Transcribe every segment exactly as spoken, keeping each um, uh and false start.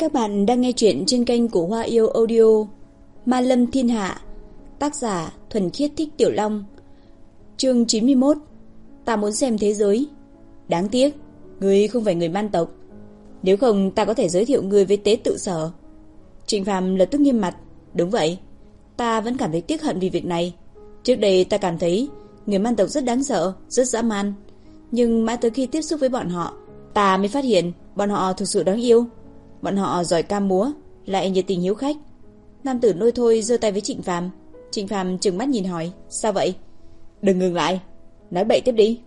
Các bạn đang nghe chuyện trên kênh của Hoa Yêu Audio. Ma Lâm Thiên Hạ. Tác giả Thuần Khiết Thích Tiểu Long. Chương chín mươi mốt. Ta muốn xem thế giới. Đáng tiếc ngươi không phải người man tộc. Nếu không ta có thể giới thiệu ngươi với tế tự sở. Trịnh Phàm lập tức nghiêm mặt. Đúng vậy, ta vẫn cảm thấy tiếc hận vì việc này. Trước đây ta cảm thấy người man tộc rất đáng sợ, rất dã man. Nhưng mãi tới khi tiếp xúc với bọn họ, ta mới phát hiện bọn họ thực sự đáng yêu. Bọn họ giỏi ca múa, lại nhiệt tình hiếu khách. Nam tử Lôi Thôi giơ tay với Trịnh Phàm. Trịnh Phàm trừng mắt nhìn hỏi, sao vậy? Đừng ngừng lại, nói bậy tiếp đi.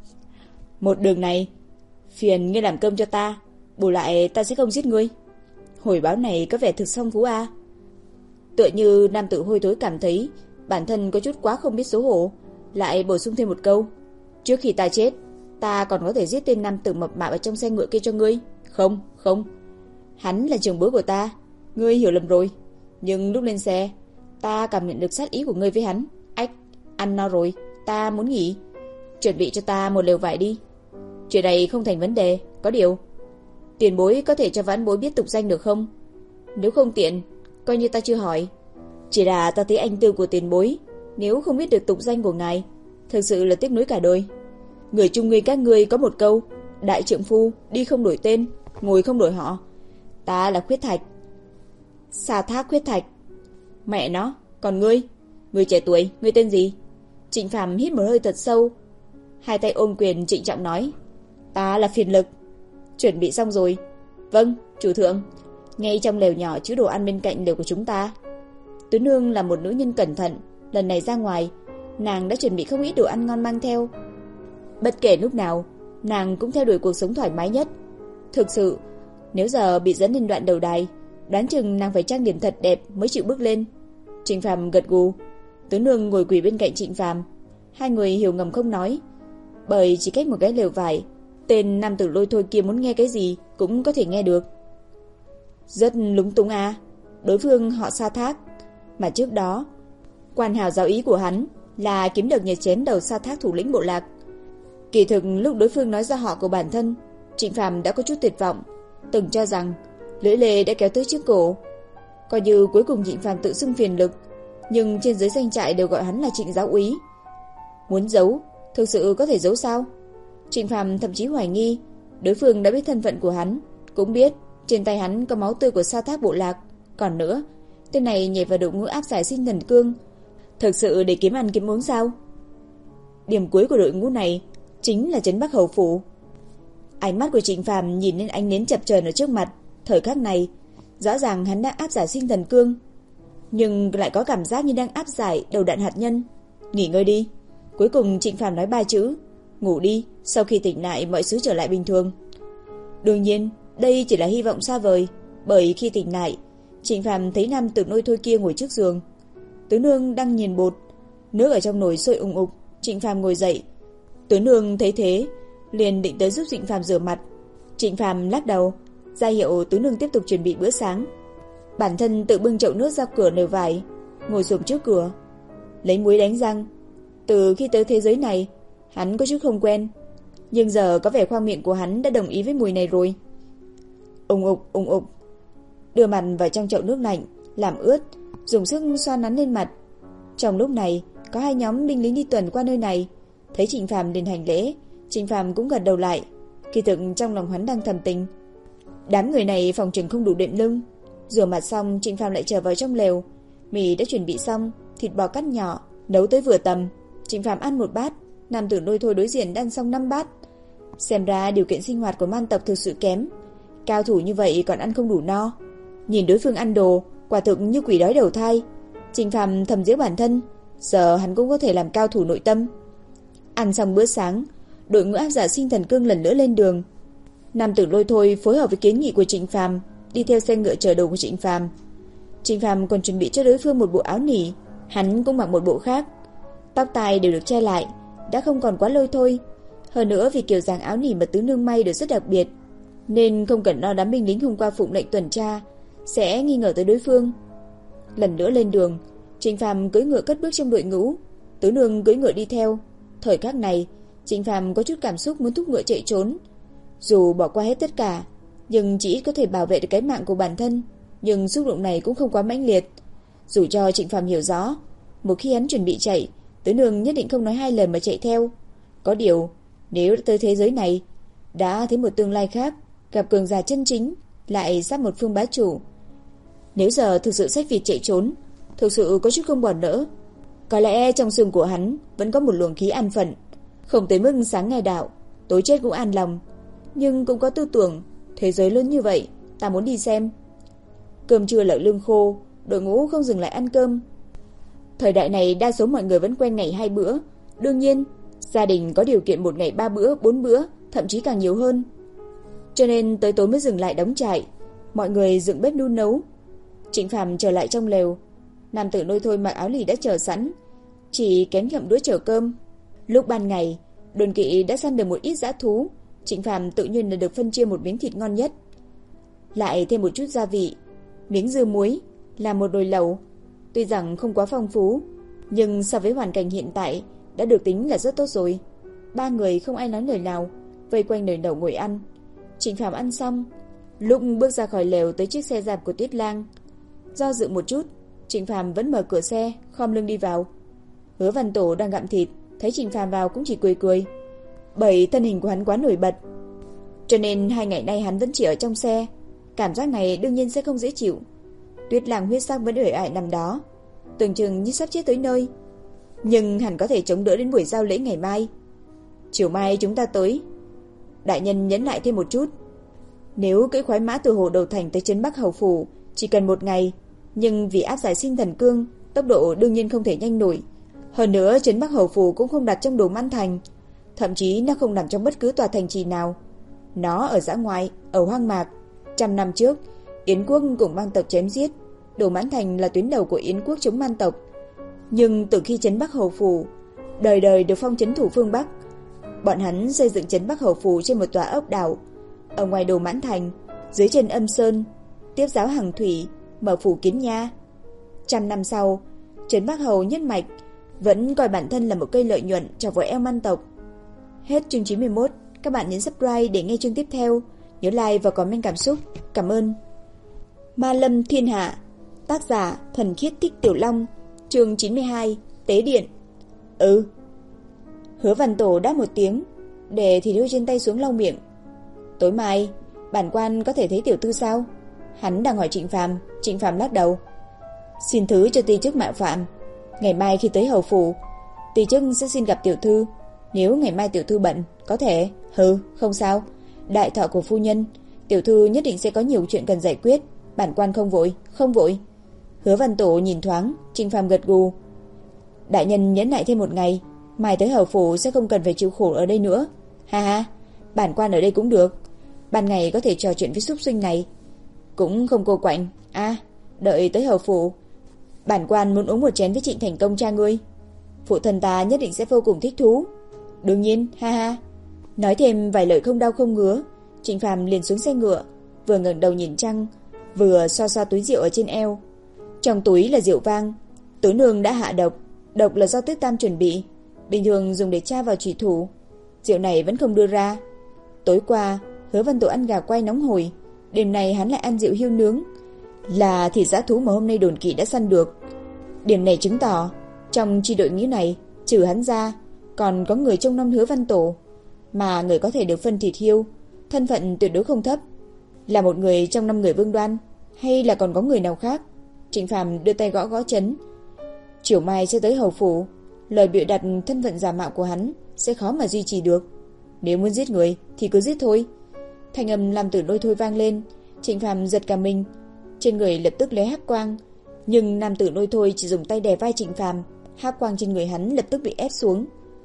Một đường này, phiền ngươi làm cơm cho ta, bù lại ta sẽ không giết ngươi. Hồi báo này có vẻ thực phong phú a. Tựa như nam tử Hôi Thối cảm thấy bản thân có chút quá không biết xấu hổ, lại bổ sung thêm một câu, trước khi ta chết, ta còn có thể giết tên nam tử mập mạp ở trong xe ngựa kia cho ngươi. Không, không, hắn là trưởng bối của ta, ngươi hiểu lầm rồi. Nhưng lúc lên xe, ta cảm nhận được sát ý của ngươi với hắn. Ách, ăn no rồi, ta muốn nghỉ. Chuẩn bị cho ta một lều vải đi. Chuyện này không thành vấn đề, có điều tiền bối có thể cho vãn bối biết tục danh được không? Nếu không tiện, coi như ta chưa hỏi. Chỉ là ta thấy anh tư của tiền bối, nếu không biết được tục danh của ngài, thực sự là tiếc nuối cả đời. Người chung ngươi các ngươi có một câu, đại trượng phu đi không đổi tên, ngồi không đổi họ. Ta là Khuyết Thạch, Sa Thác Khuyết Thạch. Mẹ nó, còn ngươi, ngươi trẻ tuổi, ngươi tên gì? Trịnh Phàm hít một hơi thật sâu, hai tay ôm quyền trịnh trọng nói, ta là Phiền Lực. Chuẩn bị xong rồi? Vâng, chủ thượng. Ngay trong lều nhỏ chứa đồ ăn bên cạnh lều của chúng ta. Tứ Nương là một nữ nhân cẩn thận, lần này ra ngoài, nàng đã chuẩn bị không ít đồ ăn ngon mang theo. Bất kể lúc nào, nàng cũng theo đuổi cuộc sống thoải mái nhất. Thực sự, nếu giờ bị dẫn lên đoạn đầu đài, đoán chừng nàng phải trang điểm thật đẹp mới chịu bước lên. Trịnh Phàm gật gù. Tứ Nương ngồi quỳ bên cạnh Trịnh Phàm. Hai người hiểu ngầm không nói, bởi chỉ cách một cái lều vải, tên nam tử Lôi Thôi kia muốn nghe cái gì cũng có thể nghe được. Rất lúng túng à. Đối phương họ Sa Thác, mà trước đó quan hào giáo ý của hắn là kiếm được nhật chém đầu Sa Thác thủ lĩnh bộ lạc. Kỳ thực lúc đối phương nói ra họ của bản thân, Trịnh Phàm đã có chút tuyệt vọng, từng cho rằng lưỡi lê đã kéo tới trước cổ. Coi như cuối cùng Trịnh Phàm tự xưng Phiền Lực, nhưng trên dưới danh trại đều gọi hắn là Trịnh giáo úy. Muốn giấu, thực sự có thể giấu sao? Trịnh Phàm thậm chí hoài nghi đối phương đã biết thân phận của hắn, cũng biết trên tay hắn có máu tươi của Sa Thác bộ lạc. Còn nữa, tên này nhảy vào đội ngũ áp giải sinh thần cương, thực sự để kiếm ăn kiếm uống sao? Điểm cuối của đội ngũ này chính là trấn Bắc Hầu phủ. Ánh mắt của Trịnh Phàm nhìn lên ánh nến chập chờn ở trước mặt. Thời khắc này, rõ ràng hắn đang áp giải sinh thần cương, nhưng lại có cảm giác như đang áp giải đầu đạn hạt nhân. Nghỉ ngơi đi. Cuối cùng Trịnh Phàm nói ba chữ, ngủ đi, sau khi tỉnh lại mọi thứ trở lại bình thường. Đương nhiên, đây chỉ là hy vọng xa vời, bởi khi tỉnh lại, Trịnh Phàm thấy nam tử Lôi Thôi kia ngồi trước giường. Tứ Nương đang nghiền bột, nước ở trong nồi sôi ùng ục. Trịnh Phàm ngồi dậy. Tứ Nương thấy thế, liền định tới giúp Trịnh Phàm rửa mặt. Trịnh Phàm lắc đầu, ra hiệu Tứ Nương tiếp tục chuẩn bị bữa sáng. Bản thân tự bưng chậu nước ra cửa lều vải, ngồi xổm trước cửa, lấy muối đánh răng. Từ khi tới thế giới này, hắn có chút không quen, nhưng giờ có vẻ khoang miệng của hắn đã đồng ý với mùi này rồi. Ùng ục, ùng ục. Đưa mặt vào trong chậu nước lạnh, làm ướt, dùng sức xoa nắn lên mặt. Trong lúc này, có hai nhóm binh lính đi tuần qua nơi này, thấy Trịnh Phàm liền hành lễ. Trịnh Phàm cũng gật đầu lại. Kỳ thực trong lòng hắn đang thầm tính, đám người này phòng chừng không đủ đệm lưng. Rửa mặt xong, Trịnh Phàm lại trở vào trong lều. Mì đã chuẩn bị xong, thịt bò cắt nhỏ, nấu tới vừa tầm. Trịnh Phàm ăn một bát, nam tử Lôi Thôi đối diện ăn xong năm bát. Xem ra điều kiện sinh hoạt của man tộc thực sự kém, cao thủ như vậy còn ăn không đủ no. Nhìn đối phương ăn đồ, quả thực như quỷ đói đầu thai. Trịnh Phàm thầm giễu bản thân, giờ hắn cũng có thể làm cao thủ nội tâm. Ăn xong bữa sáng, đội ngũ áp giải sinh thần cương lần nữa lên đường. Nam tử Lôi Thôi phối hợp với kiến nghị của Trịnh Phàm, đi theo xe ngựa chở đồ của Trịnh Phàm. Trịnh Phàm còn chuẩn bị cho đối phương một bộ áo nỉ, hắn cũng mặc một bộ khác. Tóc tai đều được che lại, đã không còn quá Lôi Thôi. Hơn nữa vì kiểu dáng áo nỉ mà Tứ Nương may đều rất đặc biệt, nên không cần lo đám binh lính hôm qua phụng lệnh tuần tra sẽ nghi ngờ tới đối phương. Lần nữa lên đường, Trịnh Phàm cưỡi ngựa cất bước trong đội ngũ, Tứ Nương cưỡi ngựa đi theo. Thời khắc này, Trịnh Phàm có chút cảm xúc muốn thúc ngựa chạy trốn. Dù bỏ qua hết tất cả, nhưng chỉ ít có thể bảo vệ được cái mạng của bản thân, nhưng xúc động này cũng không quá mãnh liệt. Dù cho Trịnh Phàm hiểu rõ, một khi hắn chuẩn bị chạy, Tứ Nương nhất định không nói hai lời mà chạy theo. Có điều, nếu đã tới thế giới này, đã thấy một tương lai khác, gặp cường giả chân chính, lại sắp một phương bá chủ. Nếu giờ thực sự xách Việt chạy trốn, thực sự có chút không bỏ lỡ. Có lẽ trong xương của hắn vẫn có một luồng khí an phận, không tới mức sáng ngày đạo, tối chết cũng an lòng, nhưng cũng có tư tưởng, thế giới lớn như vậy, ta muốn đi xem. Cơm trưa lẩu lương khô, đội ngũ không dừng lại ăn cơm. Thời đại này đa số mọi người vẫn quen ngày hai bữa, đương nhiên, gia đình có điều kiện một ngày ba bữa, bốn bữa, thậm chí càng nhiều hơn. Cho nên tới tối mới dừng lại đóng trại, mọi người dựng bếp đun nấu. Trịnh Phàm trở lại trong lều, nam tử Lôi Thôi mặc áo lì đã chờ sẵn, chỉ kén gặm đũa chở cơm. Lúc ban ngày, đồn kỵ đã săn được một ít dã thú, Trịnh Phàm tự nhiên là được phân chia một miếng thịt ngon nhất, lại thêm một chút gia vị, miếng dưa muối, làm một nồi lẩu. Tuy rằng không quá phong phú, nhưng so với hoàn cảnh hiện tại đã được tính là rất tốt rồi. Ba người không ai nói lời nào, vây quanh nồi lẩu ngồi ăn. Trịnh Phàm ăn xong, lúc bước ra khỏi lều tới chiếc xe dạp của Tuyết Lang, do dự một chút, Trịnh Phàm vẫn mở cửa xe, khom lưng đi vào. Hứa Văn Tổ đang gặm thịt, thấy Trịnh Phàm vào cũng chỉ cười cười, bởi thân hình của hắn quá nổi bật, cho nên hai ngày nay hắn vẫn chỉ ở trong xe. Cảm giác này đương nhiên sẽ không dễ chịu. Tuyết Lang huyết sắc vẫn uể oải nằm đó, tưởng chừng như sắp chết tới nơi, nhưng hẳn có thể chống đỡ đến buổi giao lễ ngày mai. Chiều mai chúng ta tới. Đại nhân nhấn lại thêm một chút. Nếu cưỡi khoái mã từ Hồ Đầu Thành tới trấn Bắc Hầu Phủ chỉ cần một ngày, nhưng vì áp giải sinh thần cương, tốc độ đương nhiên không thể nhanh nổi. Hơn nữa trấn Bắc Hầu Phủ cũng không đặt trong Đồ Mãn Thành, thậm chí nó không nằm trong bất cứ tòa thành trì nào. Nó ở dã ngoại, ở hoang mạc. Trăm năm trước, Yến quốc cùng man tộc chém giết, Đồ Mãn Thành là tuyến đầu của Yến quốc chống man tộc. Nhưng từ khi trấn Bắc Hầu Phủ đời đời được phong trấn thủ phương Bắc, bọn hắn xây dựng trấn Bắc Hầu Phủ trên một tòa ốc đảo ở ngoài Đồ Mãn Thành, dưới chân Âm Sơn, tiếp giáo hàng thủy, mở phủ Kiến Nha. Trăm năm sau, trấn Bắc Hầu nhất mạch vẫn coi bản thân là một cây lợi nhuận cho vội eo man tộc. Hết chương chín mươi mốt. Các bạn nhấn subscribe để nghe chương tiếp theo. Nhớ like và comment cảm xúc. Cảm ơn. Ma Lâm Thiên Hạ. Tác giả Thuần Khiết Thích Tiểu Long. Chương chín mươi hai. Tế điện. Ừ. Hứa Văn Tổ đáp một tiếng, để thịt hươu trên tay xuống lau miệng. Tối mai, bản quan có thể thấy tiểu thư sao? Hắn đang hỏi Trịnh Phàm. Trịnh Phàm lắc đầu. Xin thứ cho ti chức mạo phạm. Ngày mai khi tới hầu phủ, ti chức sẽ xin gặp tiểu thư. Nếu ngày mai tiểu thư bận, có thể. Hừ, không sao. Đại thọ của phu nhân, tiểu thư nhất định sẽ có nhiều chuyện cần giải quyết. Bản quan không vội, không vội. Hứa Văn Tổ nhìn thoáng, Trịnh Phàm gật gù. Đại nhân nhẫn nại thêm một ngày, mai tới hầu phủ sẽ không cần phải chịu khổ ở đây nữa. Ha ha, bản quan ở đây cũng được. Ban ngày có thể trò chuyện với súc sinh này, cũng không cô quạnh. À, đợi tới hầu phủ, bản quan muốn uống một chén với Trịnh Thành Công cha ngươi. Phụ thân ta nhất định sẽ vô cùng thích thú. Đương nhiên, ha ha. Nói thêm vài lời không đau không ngứa, Trịnh Phàm liền xuống xe ngựa, vừa ngẩng đầu nhìn trăng, vừa xoa xoa túi rượu ở trên eo. Trong túi là rượu vang, Tứ Nương đã hạ độc, độc là do Tuyết Tam chuẩn bị, bình thường dùng để tra vào trùy thủ. Rượu này vẫn không đưa ra. Tối qua, Hứa Văn Tổ ăn gà quay nóng hổi, đêm nay hắn lại ăn rượu hiêu nướng, là thịt dã thú mà hôm nay đồn kỵ đã săn được. Điểm này chứng tỏ trong chi đội ngũ này, trừ hắn ra, còn có người trông nom Hứa Văn Tổ, mà người có thể được phân thịt hiêu, thân phận tuyệt đối không thấp, là một người trong năm người Vương Đoan, hay là còn có người nào khác? Trịnh Phàm đưa tay gõ gõ chấn. Chiều mai sẽ tới hầu phủ, lời bịa đặt thân phận giả mạo của hắn sẽ khó mà duy trì được. Nếu muốn giết người thì cứ giết thôi. Thanh âm làm tử Lôi Thôi vang lên, Trịnh Phàm giật cả mình, trên người lập tức lấy hắc quang, nhưng nam tử Lôi Thôi chỉ dùng tay đè vai Trịnh Phàm, hắc quang trên người hắn lập tức bị ép xuống.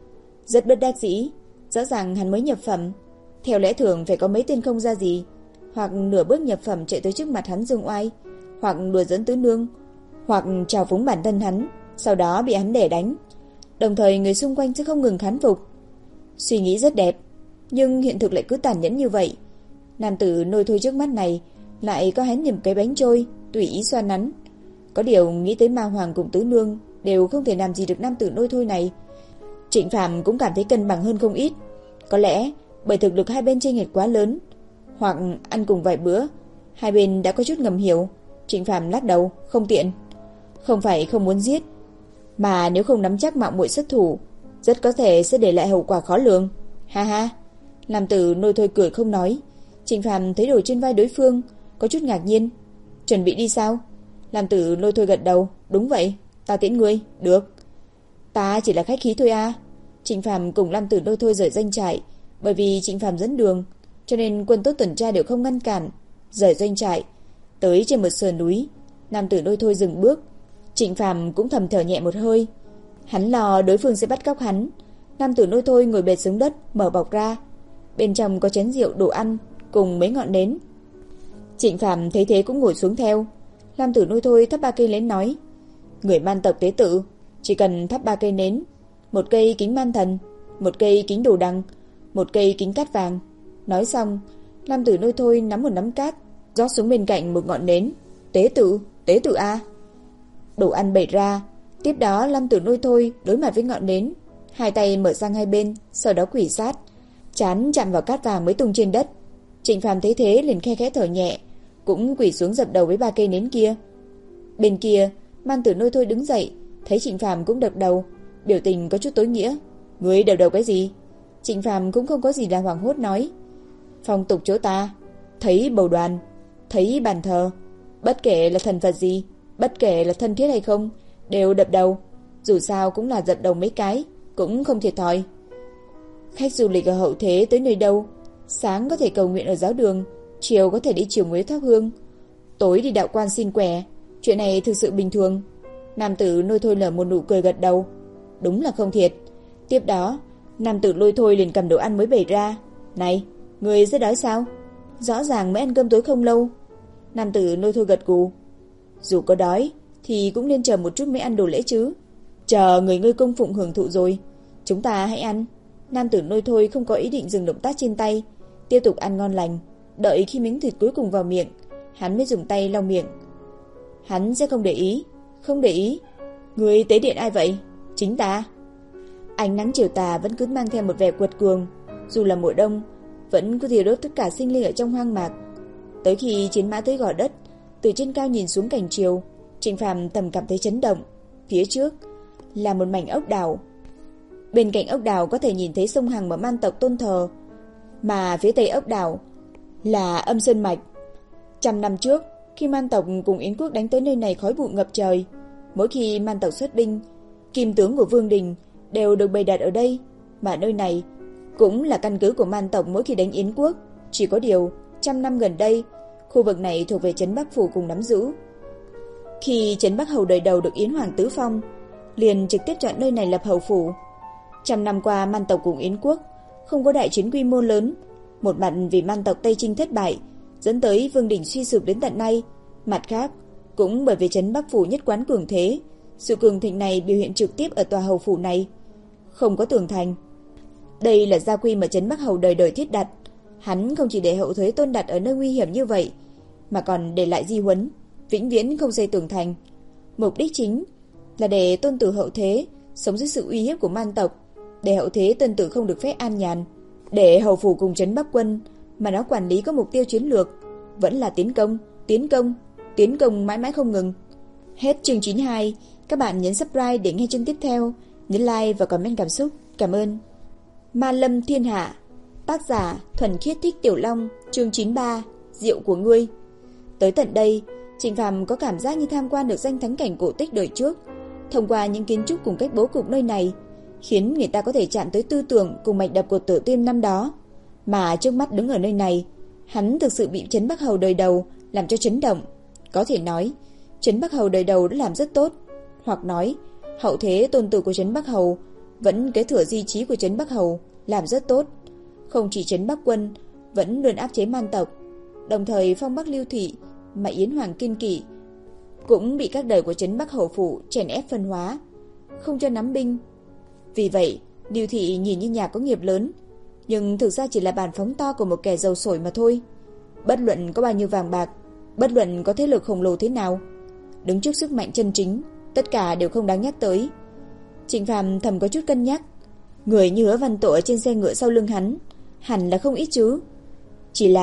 Rất bất đắc dĩ, rõ ràng hắn mới nhập phẩm, theo lẽ thường phải có mấy tên không ra gì, hoặc nửa bước nhập phẩm chạy tới trước mặt hắn dương oai, hoặc đùa giỡn Tứ Nương, hoặc trào phúng bản thân hắn, sau đó bị hắn đè đánh. Đồng thời người xung quanh sẽ không ngừng thán phục. Suy nghĩ rất đẹp, nhưng hiện thực lại cứ tàn nhẫn như vậy. Nam tử Lôi Thôi trước mắt này lại có hắn nhầm cái bánh trôi, tùy ý xoa nắn. Có điều nghĩ tới Ma Hoàng cùng Tứ Nương đều không thể làm gì được nam tử Lôi Thôi này. Trịnh Phàm cũng cảm thấy cân bằng hơn không ít. Có lẽ bởi thực lực hai bên chênh lệch quá lớn, hoặc ăn cùng vài bữa. Hai bên đã có chút ngầm hiểu. Trịnh Phàm lắc đầu, không tiện. Không phải không muốn giết, mà nếu không nắm chắc mạo muội xuất thủ, rất có thể sẽ để lại hậu quả khó lường. Ha ha. Nam tử Lôi Thôi cười không nói. Trịnh Phàm thấy đồ trên vai đối phương, có chút ngạc nhiên. Chuẩn bị đi sao? Nam tử Lôi Thôi gật đầu, đúng vậy, ta tiễn ngươi. Được. Ta chỉ là khách khí thôi a. Trịnh Phàm cùng Nam tử Lôi Thôi rời doanh trại, bởi vì Trịnh Phàm dẫn đường, cho nên quân tốt tuần tra đều không ngăn cản. Rời doanh trại, tới trên một sườn núi, Nam tử Lôi Thôi dừng bước. Trịnh Phàm cũng thầm thở nhẹ một hơi. Hắn lo đối phương sẽ bắt cóc hắn. Nam tử Lôi Thôi ngồi bệt xuống đất, mở bọc ra. Bên trong có chén rượu, đồ ăn cùng mấy ngọn nến. Trịnh Phàm thấy thế cũng ngồi xuống theo. Nam tử Lôi Thôi thắp ba cây nến nói: người Man tộc tế tự chỉ cần thắp ba cây nến, một cây kính Man thần, một cây kính Đồ Đằng, một cây kính cát vàng. Nói xong, Nam tử Lôi Thôi nắm một nắm cát rót xuống bên cạnh một ngọn nến. Tế tự, tế tự a. Đồ ăn bày ra. Tiếp đó Nam tử Lôi Thôi đối mặt với ngọn nến, hai tay mở sang hai bên, sau đó quỳ sát, trán chạm vào cát vàng mới tung trên đất. Trịnh Phàm thấy thế liền khe khẽ thở nhẹ, cũng quỳ xuống dập đầu với ba cây nến kia. Bên kia, Man tử Lôi Thôi đứng dậy, thấy Trịnh Phàm cũng đập đầu, biểu tình có chút tối nghĩa. Ngươi đập đầu cái gì? Trịnh Phàm cũng không có gì là hoảng hốt nói: phong tục chỗ ta, thấy bầu đoàn, thấy bàn thờ, bất kể là thần Phật gì, bất kể là thân thiết hay không, đều đập đầu. Dù sao cũng là dập đầu mấy cái, cũng không thiệt thòi. Khách du lịch ở hậu thế tới nơi đâu, sáng có thể cầu nguyện ở giáo đường, chiều có thể đi chiều nguyến thắp hương, tối đi đạo quan xin quẻ. Chuyện này thực sự bình thường. Nam tử Lôi Thôi nở một nụ cười gật đầu. Đúng là không thiệt. Tiếp đó, nam tử Lôi Thôi liền cầm đồ ăn mới bày ra. Này, người rất đói sao? Rõ ràng mới ăn cơm tối không lâu. Nam tử Lôi Thôi gật gù. Dù có đói thì cũng nên chờ một chút mới ăn đồ lễ chứ. Chờ người ngươi cung phụng hưởng thụ rồi, chúng ta hãy ăn. Nam tử Lôi Thôi không có ý định dừng động tác trên tay, tiếp tục ăn ngon lành. Đợi khi miếng thịt cuối cùng vào miệng, hắn mới dùng tay lau miệng. Hắn sẽ không để ý. Không để ý. Người tế điện ai vậy? Chính ta. Ánh nắng chiều tà vẫn cứ mang theo một vẻ quật cường. Dù là mùa đông, vẫn cứ thiêu đốt tất cả sinh linh ở trong hoang mạc. Tới khi chiến mã tới gò đất, từ trên cao nhìn xuống cảnh chiều, Trịnh Phàm thầm cảm thấy chấn động. Phía trước là một mảnh ốc đảo. Bên cạnh ốc đảo có thể nhìn thấy sông Hằng mà Man tộc tôn thờ, mà phía tây ốc đảo là Âm Sơn Mạch. Trăm năm trước, khi Man tộc cùng Yến quốc đánh tới nơi này khói bụi ngập trời, mỗi khi Man tộc xuất binh, kim tướng của Vương Đình đều được bày đặt ở đây, mà nơi này cũng là căn cứ của Man tộc mỗi khi đánh Yến quốc. Chỉ có điều, trăm năm gần đây, khu vực này thuộc về trấn Bắc Phủ cùng nắm giữ. Khi trấn Bắc Hầu đời đầu được Yến Hoàng tứ phong, liền trực tiếp chọn nơi này lập hầu phủ. Trăm năm qua, Man tộc cùng Yến quốc không có đại chiến quy mô lớn, một mặt vì Man tộc Tây Trinh thất bại, dẫn tới Vương Đình suy sụp đến tận nay, mặt khác cũng bởi vì trấn Bắc Phủ nhất quán cường thế. Sự cường thịnh này biểu hiện trực tiếp ở tòa hầu phủ này, không có tường thành. Đây là gia quy mà trấn Bắc Hầu đời đời thiết đặt. Hắn không chỉ để hậu thế tôn đặt ở nơi nguy hiểm như vậy, mà còn để lại di huấn, vĩnh viễn không xây tường thành. Mục đích chính là để tôn tử hậu thế sống dưới sự uy hiếp của Man tộc, để hậu thế tôn tử không được phép an nhàn, để hầu phủ cùng trấn Bắc quân mà nó quản lý có mục tiêu chiến lược, vẫn là tiến công, tiến công, tiến công mãi mãi không ngừng. Hết chương chín mươi hai, các bạn nhấn subscribe để nghe chương tiếp theo, nhấn like và comment cảm xúc. Cảm ơn. Ma Lâm Thiên Hạ, tác giả Thuần Khiết Thích Tiểu Long, chương chín mươi ba, Rượu của ngươi. Tới tận đây, Trịnh Phàm có cảm giác như tham quan được danh thắng cảnh cổ tích đời trước. Thông qua những kiến trúc cùng cách bố cục nơi này, khiến người ta có thể chạm tới tư tưởng cùng mạch đập của Tử Tiên năm đó. Mà trước mắt đứng ở nơi này, hắn thực sự bị trấn Bắc Hầu đời đầu làm cho chấn động. Có thể nói, trấn Bắc Hầu đời đầu đã làm rất tốt, hoặc nói, hậu thế tôn tử của trấn Bắc Hầu vẫn kế thừa di chí của trấn Bắc Hầu làm rất tốt. Không chỉ trấn Bắc quân vẫn luôn áp chế Man tộc, đồng thời phong Bắc Lưu Thị mà Yến Hoàng kiên kỵ cũng bị các đời của trấn Bắc Hầu phủ chèn ép phân hóa, không cho nắm binh. Vì vậy, Lưu Thị nhìn như nhà có nghiệp lớn, nhưng thực ra chỉ là bàn phóng to của một kẻ giàu sổi mà thôi. Bất luận có bao nhiêu vàng bạc, bất luận có thế lực khổng lồ thế nào, đứng trước sức mạnh chân chính, tất cả đều không đáng nhắc tới. Trịnh Phàm thầm có chút cân nhắc, người như Hứa Văn Tộ ở trên xe ngựa sau lưng hắn hẳn là không ít chứ. Chỉ là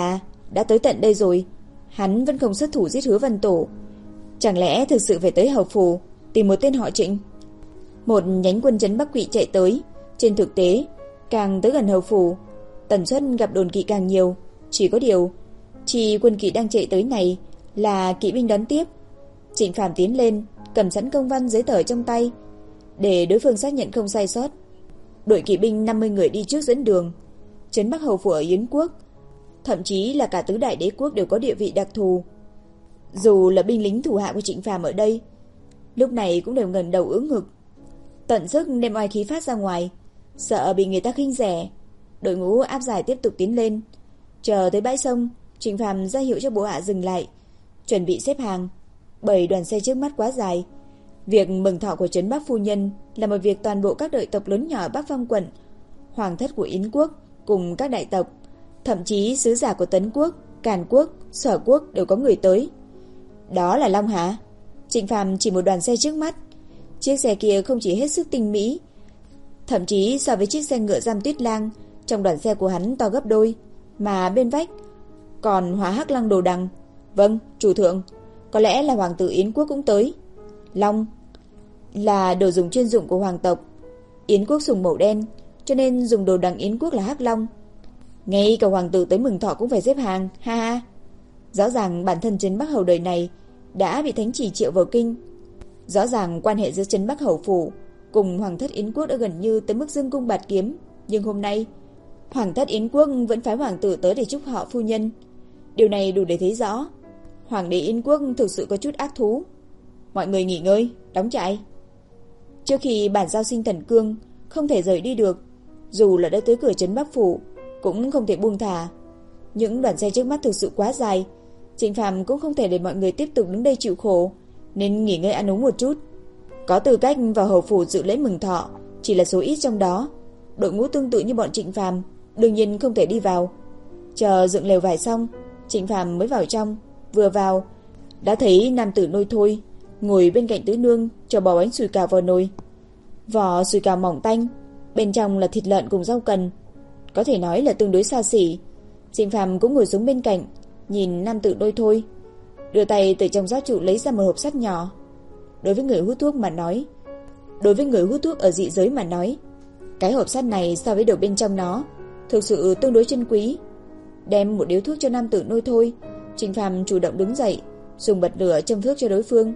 Đã tới tận đây rồi, hắn vẫn không xuất thủ giết Hứa Văn Tổ. Chẳng lẽ thực sự phải tới Hầu Phủ tìm một tên họ Trịnh? Một nhánh quân trấn Bắc Quỵ chạy tới. Trên thực tế, càng tới gần Hầu Phủ, tần suất gặp đồn kỵ càng nhiều. Chỉ có điều, chi quân kỵ đang chạy tới này là kỵ binh đón tiếp. Trịnh Phàm tiến lên, cầm sẵn công văn giấy tờ trong tay, để đối phương xác nhận không sai sót. Đội kỵ binh năm mươi người đi trước dẫn đường. Trấn Bắc Hầu Phủ ở Yến Quốc, thậm chí là cả tứ đại đế quốc đều có địa vị đặc thù. Dù là binh lính thủ hạ của Trịnh Phàm ở đây, lúc này cũng đều ngẩng đầu ưỡn ngực, tận sức đem oai khí phát ra ngoài, sợ bị người ta khinh rẻ. Đội ngũ áp giải tiếp tục tiến lên. Chờ tới bãi sông, Trịnh Phàm ra hiệu cho bộ hạ dừng lại, chuẩn bị xếp hàng. Bởi đoàn xe trước mắt quá dài, việc mừng thọ của trấn Bắc phu nhân là một việc toàn bộ các đợi tộc lớn nhỏ ở Bắc Phong quận, hoàng thất của Yến Quốc cùng các đại tộc, thậm chí sứ giả của Tấn Quốc, Càn Quốc, Sở Quốc đều có người tới. Đó là Long hả? Trịnh Phàm chỉ một đoàn xe trước mắt. Chiếc xe kia không chỉ hết sức tinh mỹ, thậm chí so với chiếc xe ngựa giam Tuyết Lang trong đoàn xe của hắn to gấp đôi, mà bên vách còn hóa hắc lăng đồ đằng. Vâng, chủ thượng, có lẽ là hoàng tử Yến Quốc cũng tới. Long là đồ dùng chuyên dụng của hoàng tộc. Yến Quốc sùng màu đen, cho nên dùng đồ đằng Yến Quốc là hắc long. Ngay cả hoàng tử tới mừng thọ cũng phải xếp hàng, ha ha. Rõ ràng bản thân trấn Bắc Hầu đời này đã bị thánh chỉ triệu vào kinh. Rõ ràng quan hệ giữa trấn Bắc Hầu phủ cùng hoàng thất Yến Quốc đã gần như tới mức dương cung bạt kiếm, nhưng hôm nay hoàng thất Yến Quốc vẫn phái hoàng tử tới để chúc họ phu nhân. Điều này đủ để thấy rõ hoàng đế Yến Quốc thực sự có chút ác thú. Mọi người nghỉ ngơi, đóng trại. Trước khi bản giao sinh thần cương không thể rời đi được, dù là đã tới cửa trấn Bắc phủ cũng không thể buông thả. Những đoàn xe trước mắt thực sự quá dài, Trịnh Phàm cũng không thể để mọi người tiếp tục đứng đây chịu khổ, nên nghỉ ngơi ăn uống một chút. Có tư cách vào hầu phủ dự lễ mừng thọ chỉ là số ít trong đó. Đội ngũ tương tự như bọn Trịnh Phàm đương nhiên không thể đi vào. Chờ dựng lều vải xong, Trịnh Phàm mới vào trong. Vừa vào đã thấy nam tử Nôi Thôi ngồi bên cạnh tứ nương cho bò bánh sùi cào vào nồi. Vỏ sùi cào mỏng tanh, bên trong là thịt lợn cùng rau cần, có thể nói là tương đối xa xỉ. Trịnh Phàm cũng ngồi xuống bên cạnh, nhìn nam tử Nôi Thôi, đưa tay từ trong giáp trụ lấy ra một hộp sắt nhỏ. Đối với người hút thuốc mà nói, đối với người hút thuốc ở dị giới mà nói, cái hộp sắt này so với đồ bên trong nó thực sự tương đối chân quý. Đem một điếu thuốc cho nam tử Nôi Thôi, Trịnh Phàm chủ động đứng dậy, dùng bật lửa châm thuốc cho đối phương.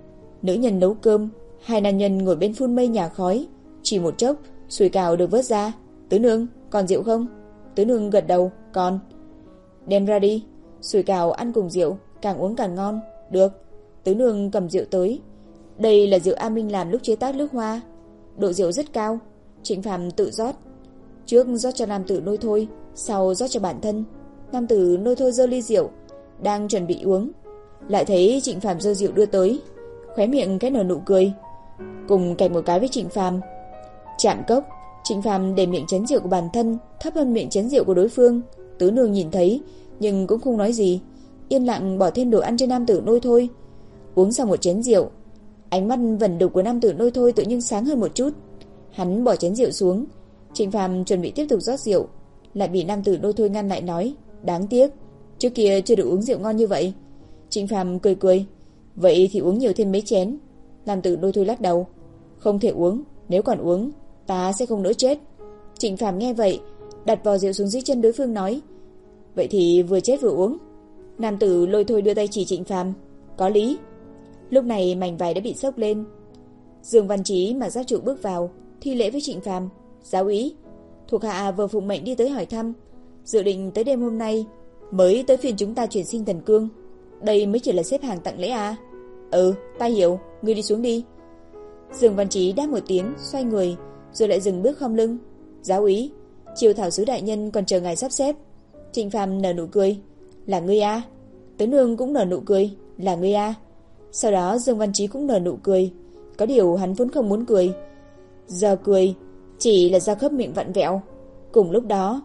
Nữ nhân nấu cơm, hai nam nhân ngồi bên phun mây nhà khói. Chỉ một chốc, sùi cào được vớt ra. Tứ nương, còn rượu không? Tứ nương gật đầu, còn. Đem ra đi. Sùi cào ăn cùng rượu, càng uống càng ngon. Được. Tứ nương cầm rượu tới. Đây là rượu A Minh làm lúc chế tác nước hoa, độ rượu rất cao. Trịnh Phàm tự rót, trước rót cho nam tử Nôi Thôi, sau rót cho bản thân. Nam tử Nôi Thôi giơ ly rượu, đang chuẩn bị uống, lại thấy Trịnh Phàm giơ rượu đưa tới, khóe miệng cái nở nụ cười, cùng cạnh một cái với Trịnh Phàm. Chạm cốc, Trịnh Phàm để miệng chén rượu của bản thân thấp hơn miệng chén rượu của đối phương. Tứ nương nhìn thấy nhưng cũng không nói gì, yên lặng bỏ thêm đồ ăn cho nam tử Nôi Thôi. Uống xong một chén rượu, ánh mắt vẩn đục của nam tử Nôi Thôi tự nhiên sáng hơn một chút. Hắn bỏ chén rượu xuống. Trịnh Phàm chuẩn bị tiếp tục rót rượu, lại bị nam tử Nôi Thôi ngăn lại, nói: "Đáng tiếc, trước kia chưa được uống rượu ngon như vậy." Trịnh Phàm cười cười: "Vậy thì uống nhiều thêm mấy chén." Nam tử Nôi Thôi lắc đầu: "Không thể uống, nếu còn uống, ta sẽ không nỡ chết." Trịnh Phàm nghe vậy, đặt vò rượu xuống dưới chân đối phương, nói: "Vậy thì vừa chết vừa uống." Nam tử Nôi Thôi đưa tay chỉ Trịnh Phàm: "Có lý." Lúc này mảnh vải đã bị xốc lên. Dương Văn Chí mặc giáp trụ bước vào, thi lễ với Trịnh Phàm: "Giáo úy, thuộc hạ vừa phụng mệnh đi tới hỏi thăm, dự định tới đêm hôm nay mới tới phiên chúng ta chuyển sinh thần cương. Đây mới chỉ là xếp hàng tặng lễ à?" "Ừ, ta hiểu, ngươi đi xuống đi." Dương Văn Chí đáp một tiếng, xoay người, rồi lại dừng bước khom lưng: "Giáo úy, Triều Thảo sứ đại nhân còn chờ ngài sắp xếp." Trịnh Phàm nở nụ cười: "Là ngươi a?" Tứ nương cũng nở nụ cười: "Là ngươi a?" Sau đó Dương Văn Chí cũng nở nụ cười, có điều hắn vốn không muốn cười, giờ cười chỉ là do khớp miệng vặn vẹo. Cùng lúc đó,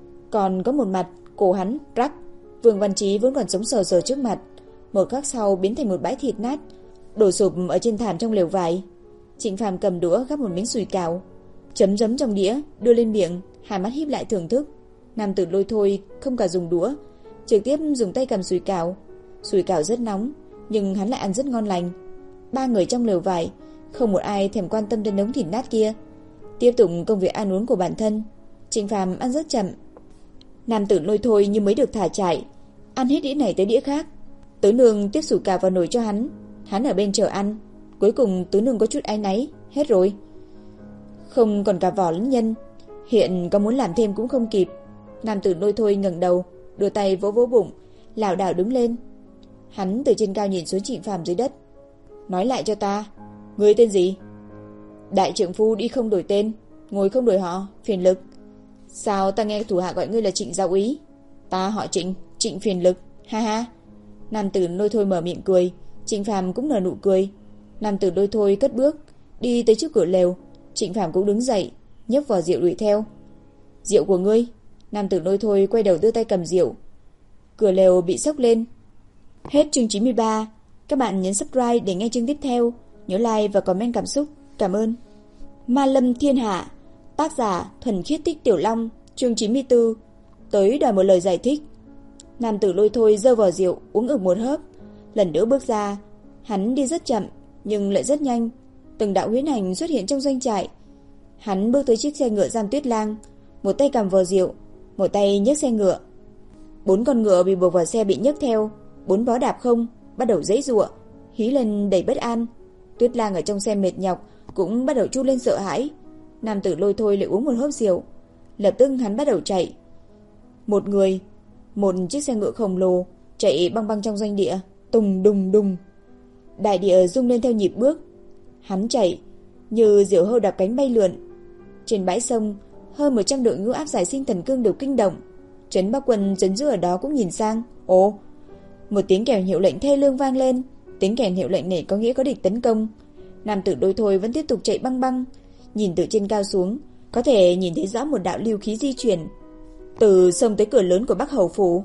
còn có một mặt cổ hắn rắc. Vương Văn Chí vốn còn sống sờ sờ trước mặt, một khắc sau biến thành một bãi thịt nát, đổ sụp ở trên thảm trong lều vải. Trịnh Phàm cầm đũa gắp một miếng sùi cào, chấm chấm trong đĩa, đưa lên miệng, hai mắt híp lại thưởng thức. Nam tử Lôi Thôi không cả dùng đũa, trực tiếp dùng tay cầm sủi cảo. Sủi cảo rất nóng, nhưng hắn lại ăn rất ngon lành. Ba người trong lều vải, không một ai thèm quan tâm đến đống thịt nát kia, tiếp tục công việc ăn uống của bản thân. Trịnh Phàm ăn rất chậm. Nam Tử Lôi Thôi như mới được thả trại, ăn hết đĩa này tới đĩa khác. Tứ Nương tiếp sủi cảo vào nồi cho hắn, hắn ở bên chờ ăn. Cuối cùng Tứ Nương có chút áy náy, hết rồi, không còn cả vỏ lẫn nhân, hiện có muốn làm thêm cũng không kịp. Nam Tử Lôi Thôi ngẩng đầu, đưa tay vỗ vỗ bụng, lảo đảo đứng lên. Hắn từ trên cao nhìn xuống Trịnh Phàm dưới đất. Nói lại cho ta, ngươi tên gì? Đại trượng phu đi không đổi tên, ngồi không đổi họ, phiền lực. Sao ta nghe thủ hạ gọi ngươi là Trịnh giáo úy? Ta họ Trịnh, Trịnh phiền lực, ha ha. Nam Tử Lôi Thôi mở miệng cười, Trịnh Phàm cũng nở nụ cười. Nam Tử Lôi Thôi cất bước đi tới trước cửa lều, Trịnh Phàm cũng đứng dậy, nhấc vò rượu đuổi theo. Rượu của ngươi. Nam Tử Lôi Thôi quay đầu đưa tay cầm rượu. Cửa lều bị xốc lên. Hết chương chín mươi ba. Các bạn nhấn subscribe để nghe chương tiếp theo. Nhớ like và comment cảm xúc. Cảm ơn. Ma Lâm Thiên Hạ. Tác giả Thuần Khiết Thích Tiểu Long. Chương chín mươi tư. Tới đòi một lời giải thích. Nam Tử Lôi Thôi giơ vò rượu uống ực một hớp, lần nữa bước ra. Hắn đi rất chậm nhưng lại rất nhanh. Từng đạo huyễn ảnh xuất hiện trong doanh trại. Hắn bước tới chiếc xe ngựa Giam Tuyết Lang, một tay cầm vò rượu, một tay nhấc xe ngựa. Bốn con ngựa bị buộc vào xe bị nhấc theo, bốn bó đạp không bắt đầu giãy giụa, hí lên đầy bất an. Tuyết Lang ở trong xe mệt nhọc cũng bắt đầu tru lên sợ hãi. Nam Tử Lôi Thôi lại uống một hớp rượu, lập tức hắn bắt đầu chạy. Một người, một chiếc xe ngựa khổng lồ chạy băng băng trong doanh địa, tùng đùng đùng. Đại địa rung lên theo nhịp bước. Hắn chạy như diều hâu đạp cánh bay lượn. Trên bãi sông, hơn một trăm đội ngũ áp giải sinh thần cương đều kinh động. Trấn Bắc Quân trấn giữ ở đó cũng nhìn sang. Ồ, một tiếng kèn hiệu lệnh thê lương vang lên. Tiếng kèn hiệu lệnh này có nghĩa có địch tấn công. Nam Tử Lôi Thôi vẫn tiếp tục chạy băng băng. Nhìn từ trên cao xuống, có thể nhìn thấy rõ một đạo lưu khí di chuyển từ sông tới cửa lớn của Bắc Hầu phủ,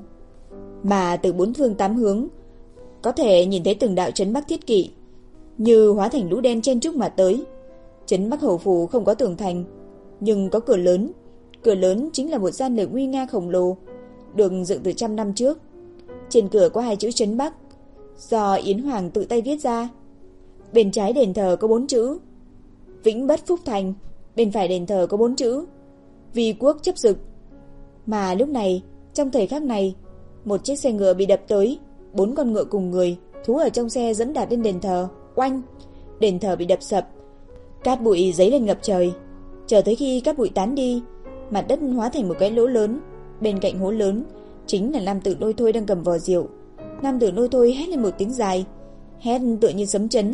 mà từ bốn phương tám hướng có thể nhìn thấy từng đạo trấn Bắc thiết kỵ như hóa thành lũ đen chen chúc mà tới. Trấn Bắc Hầu phủ không có tường thành, nhưng có cửa lớn. Cửa lớn chính là một gian lều nguy nga khổng lồ, được dựng từ trăm năm trước. Trên cửa có hai chữ Trấn Bắc, do Yến Hoàng tự tay viết ra. Bên trái đền thờ có bốn chữ Vĩnh Bất Phúc Thành, bên phải đền thờ có bốn chữ Vi Quốc Chấp Dực. Mà lúc này, trong thời khắc này, một chiếc xe ngựa bị đập tới, bốn con ngựa cùng người, thú ở trong xe dẫm đạp lên đền thờ, oanh, đền thờ bị đập sập, cát bụi giấy lên ngập trời. Chờ tới khi cát bụi tán đi, mặt đất hóa thành một cái lỗ lớn. Bên cạnh hố lớn chính là Nam Tử Lôi Thôi đang cầm vò rượu. Nam Tử Lôi Thôi hét lên một tiếng dài, hét tựa như sấm chấn.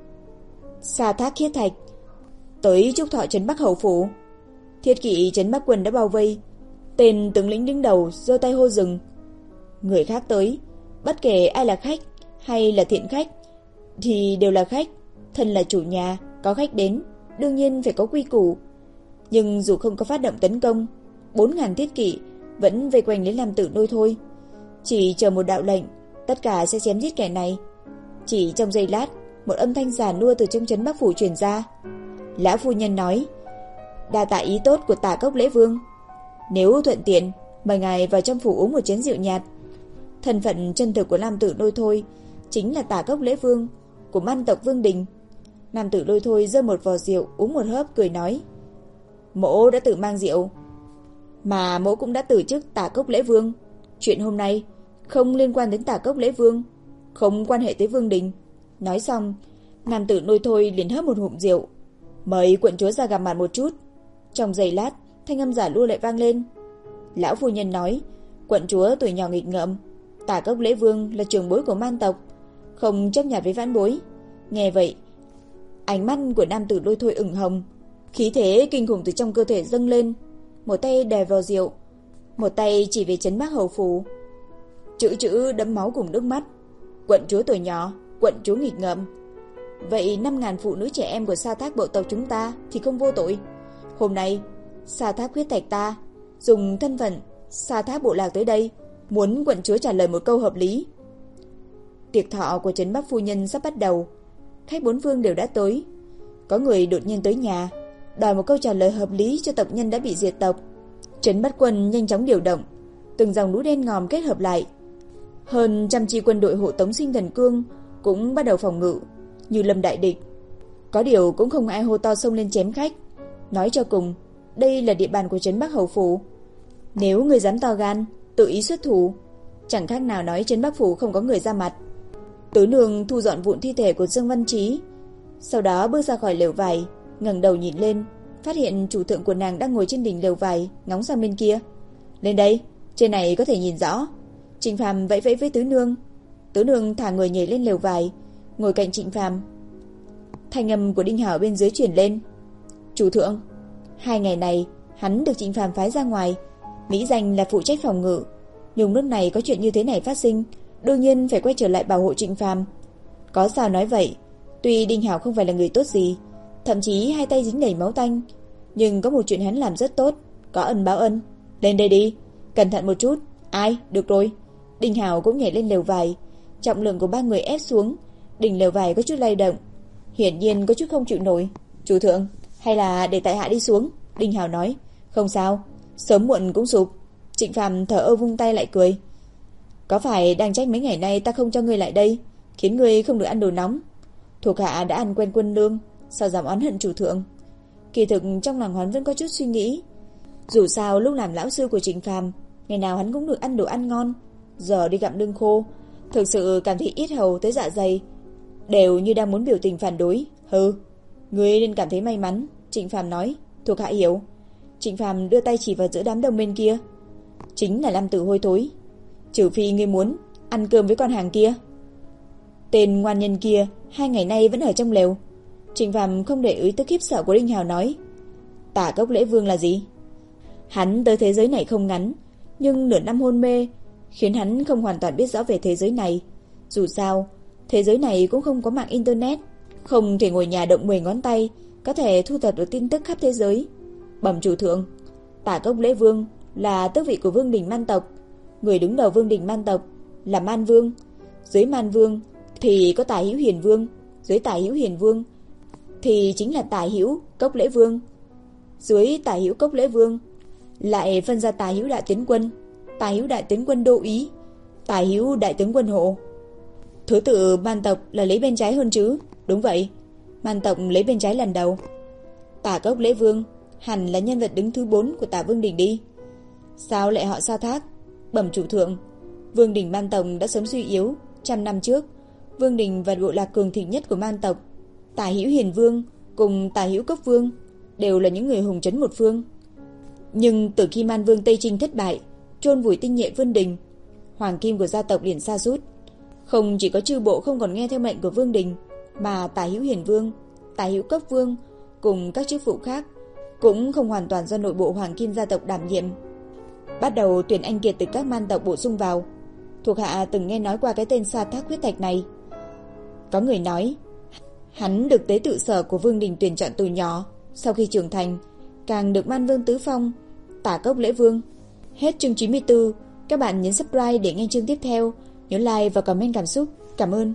Sa Thác Khiết Thạch, tới Trúc Thọ trấn Bắc Hầu phủ. Thiết kỵ trấn Bắc Quân đã bao vây. Tên tướng lĩnh đứng đầu giơ tay hô dừng. Người khác tới, bất kể ai là khách hay là thiện khách thì đều là khách. Thân là chủ nhà, có khách đến đương nhiên phải có quy củ. Nhưng dù không có phát động tấn công, bốn ngàn thiết kỵ vẫn vây quanh lấy Nam Tử Lôi Thôi, chỉ chờ một đạo lệnh, tất cả sẽ chém giết kẻ này. Chỉ trong giây lát, một âm thanh già nua từ trong trấn Bắc phủ truyền ra. Lão phu nhân nói: đa tạ ý tốt của Tả Cốc Lễ Vương, nếu thuận tiện mời ngài vào trong phủ uống một chén rượu nhạt. Thân phận chân thực của Nam Tử Lôi Thôi chính là Tả Cốc Lễ Vương của Man tộc Vương Đình. Nam Tử Lôi Thôi giơ một vò rượu uống một hớp, cười nói: mỗ đã tự mang rượu, mà mỗ cũng đã từ chức Tả Cốc Lễ Vương. Chuyện hôm nay không liên quan đến Tả Cốc Lễ Vương, không quan hệ tới Vương Đình. Nói xong, Nam Tử Lôi Thôi liền hớp một ngụm rượu. Mời quận chúa ra gặp mặt một chút. Trong giây lát, thanh âm giả lua lại vang lên. Lão phu nhân nói, quận chúa tuổi nhỏ nghịch ngợm, Tả Cốc Lễ Vương là trưởng bối của Man tộc, không chấp nhặt với vãn bối. Nghe vậy, ánh mắt của Nam Tử Lôi Thôi ửng hồng, khí thế kinh khủng từ trong cơ thể dâng lên. Một tay đè vào rượu, một tay chỉ về trấn Bắc Hầu phủ. Chữ chữ đẫm máu cùng nước mắt. Quận chúa tuổi nhỏ, quận chúa nghịch ngợm. Vậy năm ngàn phụ nữ trẻ em của Sa Thác bộ tộc chúng ta thì không vô tội. Hôm nay Sa Thác Huyết Thạch ta dùng thân phận Sa Thác bộ lạc tới đây, muốn quận chúa trả lời một câu hợp lý. Tiệc thọ của trấn Bắc phu nhân sắp bắt đầu, khách bốn phương đều đã tới. Có người đột nhiên tới nhà, đòi một câu trả lời hợp lý cho tộc nhân đã bị diệt tộc. Trấn Bắc Quân nhanh chóng điều động, từng dòng núi đen ngòm kết hợp lại. Hơn trăm chi quân đội hộ tống Sinh Thần Cương cũng bắt đầu phòng ngự, như lâm đại địch. Có điều cũng không ai hô to xông lên chém khách. Nói cho cùng, đây là địa bàn của trấn Bắc Hầu Phủ. Nếu người dám to gan, tự ý xuất thủ, chẳng khác nào nói trấn Bắc Phủ không có người ra mặt. Tứ nương thu dọn vụn thi thể của Dương Văn Chí, sau đó bước ra khỏi lều vải, ngẩng đầu nhìn lên, phát hiện chủ thượng của nàng đang ngồi trên đỉnh lều vải, ngóng sang bên kia. Lên đây, trên này có thể nhìn rõ. Trịnh Phàm vẫy vẫy với Tứ nương. Tứ nương thả người nhảy lên lều vải, ngồi cạnh Trịnh Phàm. Thanh âm của Đinh Hảo bên dưới truyền lên. Chủ thượng, hai ngày này hắn được Trịnh Phàm phái ra ngoài, mỹ danh là phụ trách phòng ngự. Nhưng lúc này có chuyện như thế này phát sinh, đương nhiên phải quay trở lại bảo hộ Trịnh Phàm. Có sao nói vậy, tuy Đinh Hảo không phải là người tốt gì, thậm chí hai tay dính đầy máu tanh, nhưng có một chuyện hắn làm rất tốt, có ân báo ân. Lên đây đi, cẩn thận một chút. Ai, được rồi. Đinh Hảo cũng nhảy lên lều vải, trọng lượng của ba người ép xuống, đỉnh lều vải có chút lay động, hiển nhiên có chút không chịu nổi. Chủ thượng, hay là để tại hạ đi xuống? Đinh Hảo nói. Không sao, sớm muộn cũng sụp. Trịnh Phàm thở ơ vung tay lại cười. Có phải đang trách mấy ngày nay ta không cho ngươi lại đây, khiến ngươi không được ăn đồ nóng? Thuộc hạ đã ăn quen quân lương, sao dám oán hận chủ thượng? Kỳ thực trong lòng hắn vẫn có chút suy nghĩ. Dù sao lúc làm lão sư của Trịnh Phàm, ngày nào hắn cũng được ăn đồ ăn ngon, giờ đi gặm lương khô, thực sự cảm thấy yết hầu tới dạ dày đều như đang muốn biểu tình phản đối. Hừ, ngươi nên cảm thấy may mắn. Trịnh Phàm nói. Thuộc hạ hiểu. Trịnh Phàm đưa tay chỉ vào giữa đám đông bên kia. Chính là Lam Tử hôi thối. Trừ phi ngươi muốn ăn cơm với con hàng kia. Tên ngoan nhân kia hai ngày nay vẫn ở trong lều. Trịnh Phàm không để ý tới khiếp sợ của Đinh Hào nói. Tả Cốc Lễ Vương là gì? Hắn tới thế giới này không ngắn, nhưng nửa năm hôn mê khiến hắn không hoàn toàn biết rõ về thế giới này. Dù sao, thế giới này cũng không có mạng internet, không thể ngồi nhà động mười ngón tay có thể thu thập được tin tức khắp thế giới. Bẩm chủ thượng, Tả Cốc Lễ Vương là tước vị của Vương đình Man tộc. Người đứng đầu Vương đình Man tộc là Man Vương. Dưới Man Vương thì có Tả Hữu Hiền Vương. Dưới Tả Hữu Hiền Vương thì chính là Tả Hữu Cốc Lễ Vương. Dưới Tả Hữu Cốc Lễ Vương lại phân ra Tả Hữu Đại Tướng Quân, Tả Hữu Đại Tướng Quân Đô Ý, Tả Hữu Đại Tướng Quân Hộ. Thứ tự Man tộc là lấy bên trái hơn chứ? Đúng vậy, Man tộc lấy bên trái lần đầu. Tả Cốc Lễ Vương hẳn là nhân vật đứng thứ bốn của Tả Vương đình đi. Sao lại họ Sa Thác? Bẩm chủ thượng, Vương đình Man tộc đã sớm suy yếu. Trăm năm trước, Vương đình và bộ lạc cường thịnh nhất của Man tộc, Tả Hữu Hiền Vương cùng Tả Hữu Cốc Vương đều là những người hùng trấn một phương. Nhưng từ khi Man Vương Tây Trinh thất bại, chôn vùi tinh nhuệ Vương đình, hoàng kim của gia tộc liền sa sút. Không chỉ có chư bộ không còn nghe theo mệnh của Vương đình, mà Tả Hữu Hiền Vương, Tả Hữu Cốc Vương cùng các chức vụ khác cũng không hoàn toàn do nội bộ hoàng kim gia tộc đảm nhiệm. Bắt đầu tuyển anh kiệt từ các man tộc bổ sung vào. Thuộc hạ từng nghe nói qua cái tên Sa Thác huyết thạch này. Có người nói hắn được tế tự sở của Vương đình tuyển chọn từ nhỏ, sau khi trưởng thành càng được Man Vương tứ phong Tả Cốc Lễ Vương. Hết chương chín mươi tư. Các bạn nhấn subscribe để nghe chương tiếp theo. Nhớ like và comment cảm xúc. Cảm ơn.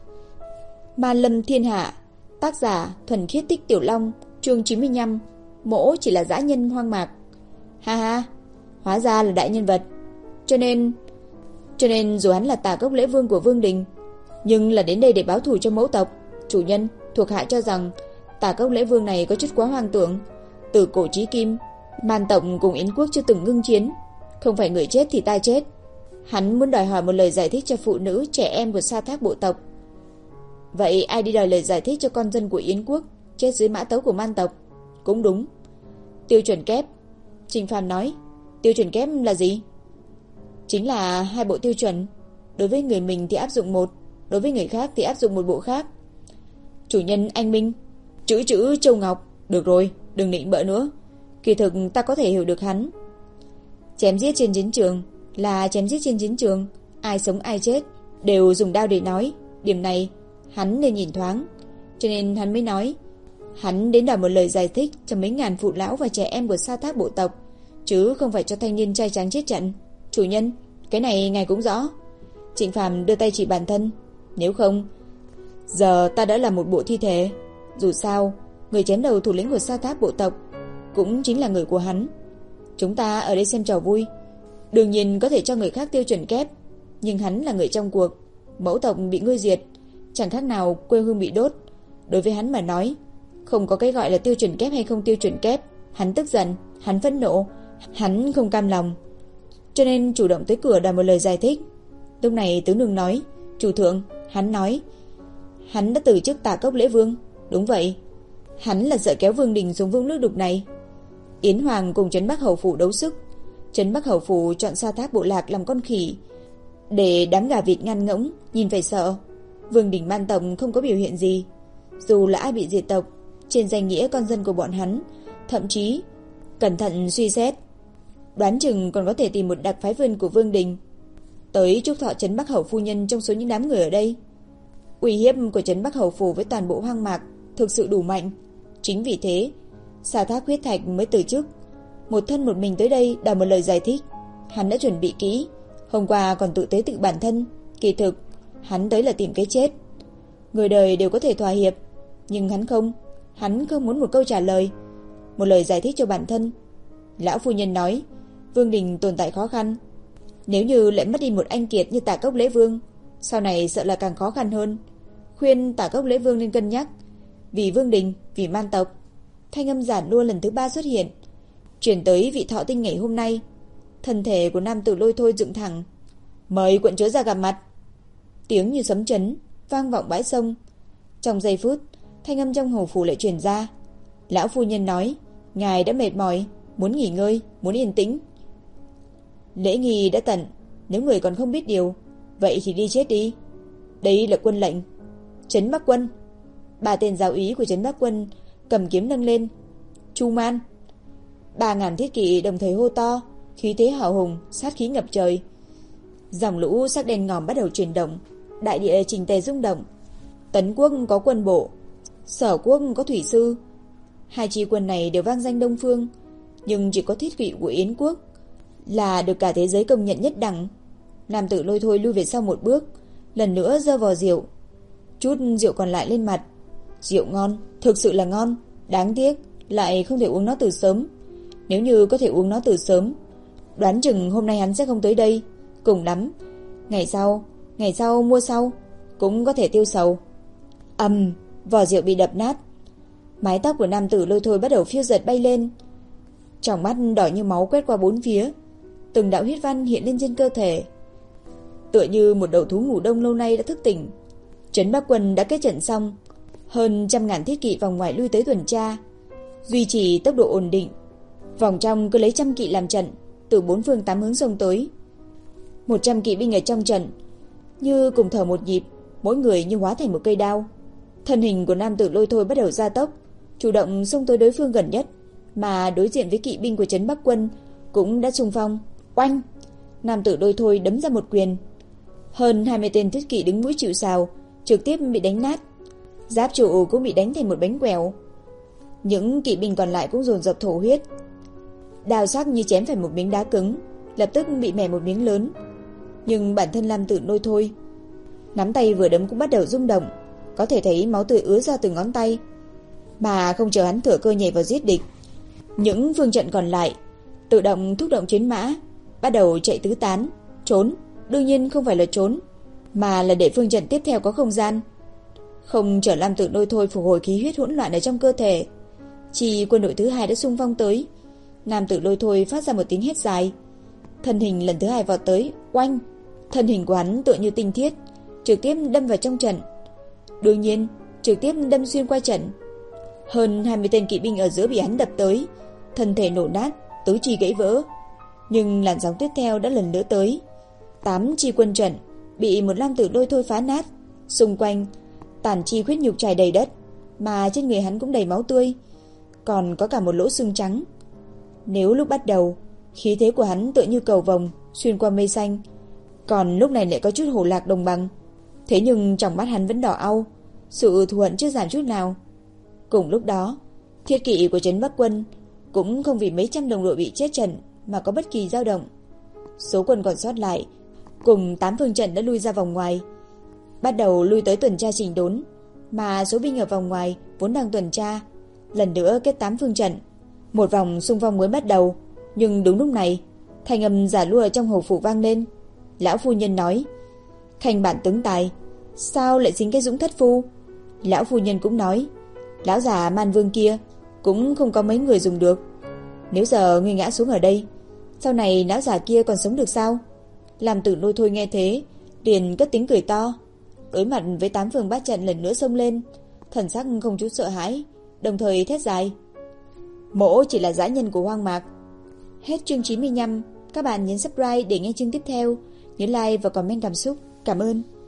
Ma Lâm Thiên Hạ. Tác giả Thuần Khiết Tích Tiểu Long. Chương chín mươi lăm. Mỗ chỉ là dã nhân hoang mạc. Ha ha, hóa ra là đại nhân vật. Cho nên Cho nên dù hắn là Tả Cốc Lễ Vương của Vương đình, nhưng là đến đây để báo thù cho mẫu tộc. Chủ nhân, thuộc hạ cho rằng Tả Cốc Lễ Vương này có chút quá hoang tưởng. Từ cổ chí kim, Man tộc cùng Yến quốc chưa từng ngưng chiến, không phải người chết thì ta chết. Hắn muốn đòi hỏi một lời giải thích cho phụ nữ, trẻ em của Sa Thác bộ tộc. Vậy ai đi đòi lời giải thích cho con dân của Yến quốc chết dưới mã tấu của Man tộc? Cũng đúng. Tiêu chuẩn kép. Trình Phàm nói. Tiêu chuẩn kép là gì? Chính là hai bộ tiêu chuẩn. Đối với người mình thì áp dụng một, đối với người khác thì áp dụng một bộ khác. Chủ nhân anh minh. Chữ chữ Châu Ngọc. Được rồi, đừng nịnh bợ nữa. Kỳ thực ta có thể hiểu được hắn. Chém giết trên chiến trường là chém giết trên chiến trường, ai sống ai chết đều dùng đao để nói. Điểm này hắn nên nhìn thoáng, cho nên hắn mới nói hắn đến đòi một lời giải thích cho mấy ngàn phụ lão và trẻ em của Sa Thác bộ tộc, chứ không phải cho thanh niên trai tráng chết trận. Chủ nhân, cái này ngài cũng rõ. Trịnh Phàm đưa tay chỉ bản thân. Nếu không, giờ ta đã là một bộ thi thể. Dù sao, người chém đầu thủ lĩnh của Sa Thác bộ tộc cũng chính là người của hắn. Chúng ta ở đây xem trò vui, Đương nhiên có thể cho người khác tiêu chuẩn kép, nhưng hắn là người trong cuộc, mẫu tộc bị ngươi diệt, chẳng khác nào quê hương bị đốt. Đối với hắn mà nói, không có cái gọi là tiêu chuẩn kép hay không tiêu chuẩn kép. Hắn tức giận, hắn phẫn nộ, hắn không cam lòng, cho nên chủ động tới cửa đòi một lời giải thích. Lúc này Tứ Nương nói, chủ thượng, hắn nói hắn đã từ chức Tả Cốc Lễ Vương. Đúng vậy, hắn là sợ kéo Vương Đình xuống vũng nước đục này. Yến Hoàng cùng Trấn Bắc Hầu phủ đấu sức. Trấn Bắc Hầu phủ chọn Sa Thác bộ lạc làm con khỉ, để đám gà vịt ngăn ngỗng, nhìn phải sợ. Vương Đình man tộc không có biểu hiện gì. Dù là ai bị diệt tộc, trên danh nghĩa con dân của bọn hắn, thậm chí cẩn thận suy xét, đoán chừng còn có thể tìm một đặc phái viên của Vương Đình tới chúc thọ Trấn Bắc Hầu phu nhân trong số những đám người ở đây. Uy hiếp của Trấn Bắc Hầu phủ với toàn bộ hoang mạc thực sự đủ mạnh. Chính vì thế, Sa Thác Huyết Thạch mới từ chức, một thân một mình tới đây đòi một lời giải thích. Hắn đã chuẩn bị kỹ, hôm qua còn tự tế tự bản thân. Kỳ thực, hắn tới là tìm cái chết. Người đời đều có thể thỏa hiệp, nhưng hắn không. Hắn không muốn một câu trả lời, một lời giải thích cho bản thân. Lão phu nhân nói, Vương Đình tồn tại khó khăn. Nếu như lại mất đi một anh kiệt như Tả Cốc Lễ Vương, sau này sợ là càng khó khăn hơn. Khuyên Tả Cốc Lễ Vương nên cân nhắc, vì Vương Đình, vì man tộc. Thanh âm giản nua lần thứ ba xuất hiện, chuyển tới vị thọ tinh ngày hôm nay. Thân thể của nam tử Lôi Thôi dựng thẳng. Mời quận chúa ra gặp mặt. Tiếng như sấm chấn vang vọng bãi sông. Trong giây phút, thanh âm trong hầu phủ lại truyền ra. Lão phu nhân nói, ngài đã mệt mỏi, muốn nghỉ ngơi, muốn yên tĩnh. Lễ nghi đã tận, nếu người còn không biết điều, vậy thì đi chết đi. Đây là quân lệnh. Trấn Bắc Quân. Ba tên giáo úy của Trấn Bắc Quân cầm kiếm nâng lên. Chu Man. Ba ngàn thiết kỵ đồng thời hô to, khí thế hào hùng, sát khí ngập trời. Dòng lũ sắc đen ngòm bắt đầu chuyển động, đại địa trình tề rung động. Tấn quốc có quân bộ, Sở quốc có thủy sư. Hai chi quân này đều vang danh Đông Phương, nhưng chỉ có thiết kỵ của Yến quốc là được cả thế giới công nhận nhất đẳng. Nam tử Lôi Thôi lui về sau một bước, lần nữa giơ vò rượu, chút rượu còn lại lên mặt. Rượu ngon, thực sự là ngon, đáng tiếc lại không thể uống nó từ sớm. Nếu như có thể uống nó từ sớm, đoán chừng hôm nay hắn sẽ không tới đây. Cùng lắm, ngày sau, ngày sau mua sau, cũng có thể tiêu sầu. Ầm, vò rượu bị đập nát. Mái tóc của nam tử Lôi Thôi bắt đầu phiêu dật bay lên. Tròng mắt đỏ như máu quét qua bốn phía, từng đạo huyết văn hiện lên trên cơ thể, tựa như một đầu thú ngủ đông lâu nay đã thức tỉnh. Trấn Bắc Quân đã kết trận xong, hơn trăm ngàn thiết kỵ vòng ngoài lui tới tuần tra, duy trì tốc độ ổn định. Vòng trong cứ lấy trăm kỵ làm trận, từ bốn phương tám hướng xông tới. Một trăm kỵ binh ở trong trận như cùng thở một nhịp, mỗi người như hóa thành một cây đao. Thân hình của nam tử Lôi Thôi bắt đầu gia tốc, chủ động xông tới đối phương gần nhất, mà đối diện với kỵ binh của Trấn Bắc Quân cũng đã xung phong. Oanh! Nam tử Lôi Thôi đấm ra một quyền, hơn hai mươi tên thiết kỵ đứng mũi chịu sào trực tiếp bị đánh nát, giáp trụ cũng bị đánh thành một bánh quèo. Những kỵ binh còn lại cũng dồn dập thổ huyết, đao sắc như chém phải một miếng đá cứng, lập tức bị mẻ một miếng lớn. Nhưng bản thân nam tử Lôi Thôi, nắm tay vừa đấm cũng bắt đầu rung động, có thể thấy máu tươi ứa ra từ ngón tay. Mà không chờ hắn thừa cơ nhảy vào giết địch, những phương trận còn lại tự động thúc động chiến mã, bắt đầu chạy tứ tán, trốn. Đương nhiên không phải là trốn, mà là để phương trận tiếp theo có không gian, không chờ nam tử Lôi Thôi phục hồi khí huyết hỗn loạn ở trong cơ thể. Chỉ quân đội thứ hai đã xung phong tới, nam tử Lôi Thôi phát ra một tiếng hét dài, thân hình lần thứ hai vọt tới. Oanh! Thân hình của hắn tựa như tinh thiết, trực tiếp đâm vào trong trận. Đương nhiên, trực tiếp đâm xuyên qua trận. Hơn hai mươi tên kỵ binh ở giữa bị hắn đập tới, thân thể nổ nát, tứ chi gãy vỡ. Nhưng làn sóng tiếp theo đã lần nữa tới. Tám chi quân trận bị một nam tử Lôi Thôi phá nát, xung quanh tàn chi huyết nhục trải đầy đất, mà trên người hắn cũng đầy máu tươi, còn có cả một lỗ xương trắng. Nếu lúc bắt đầu khí thế của hắn tựa như cầu vồng xuyên qua mây xanh, còn lúc này lại có chút hổ lạc đồng bằng. Thế nhưng trong mắt hắn vẫn đỏ au, sự thù hận chưa giảm chút nào. Cùng lúc đó, thiết kỵ của Trấn Bắc Quân cũng không vì mấy trăm đồng đội bị chết trận mà có bất kỳ dao động. Số quân còn sót lại cùng tám phương trận đã lui ra vòng ngoài, bắt đầu lui tới tuần tra chỉnh đốn. Mà số binh ở vòng ngoài vốn đang tuần tra, lần nữa kết tám phương trận. Một vòng xung phong mới bắt đầu. Nhưng đúng lúc này, Thanh âm giả lua trong hầu phủ vang lên. Lão phu nhân nói: Khanh bản tướng tài, sao lại dính cái Dũng thất phu? Lão phu nhân cũng nói: Lão già Man Vương kia cũng không có mấy người dùng được. Nếu giờ ngươi ngã xuống ở đây, sau này lão già kia còn sống được sao? Làm Tử Lôi Thôi nghe thế, liền cất tiếng cười to. Đối mặt với tám phương bát trận lần nữa xông lên, thần sắc không chút sợ hãi, đồng thời thét dài: Mỗ chỉ là dã nhân của hoang mạc. Hết chương chín mươi lăm. Các bạn nhấn subscribe để nghe chương tiếp theo. Nhớ like và comment cảm xúc. Cảm ơn.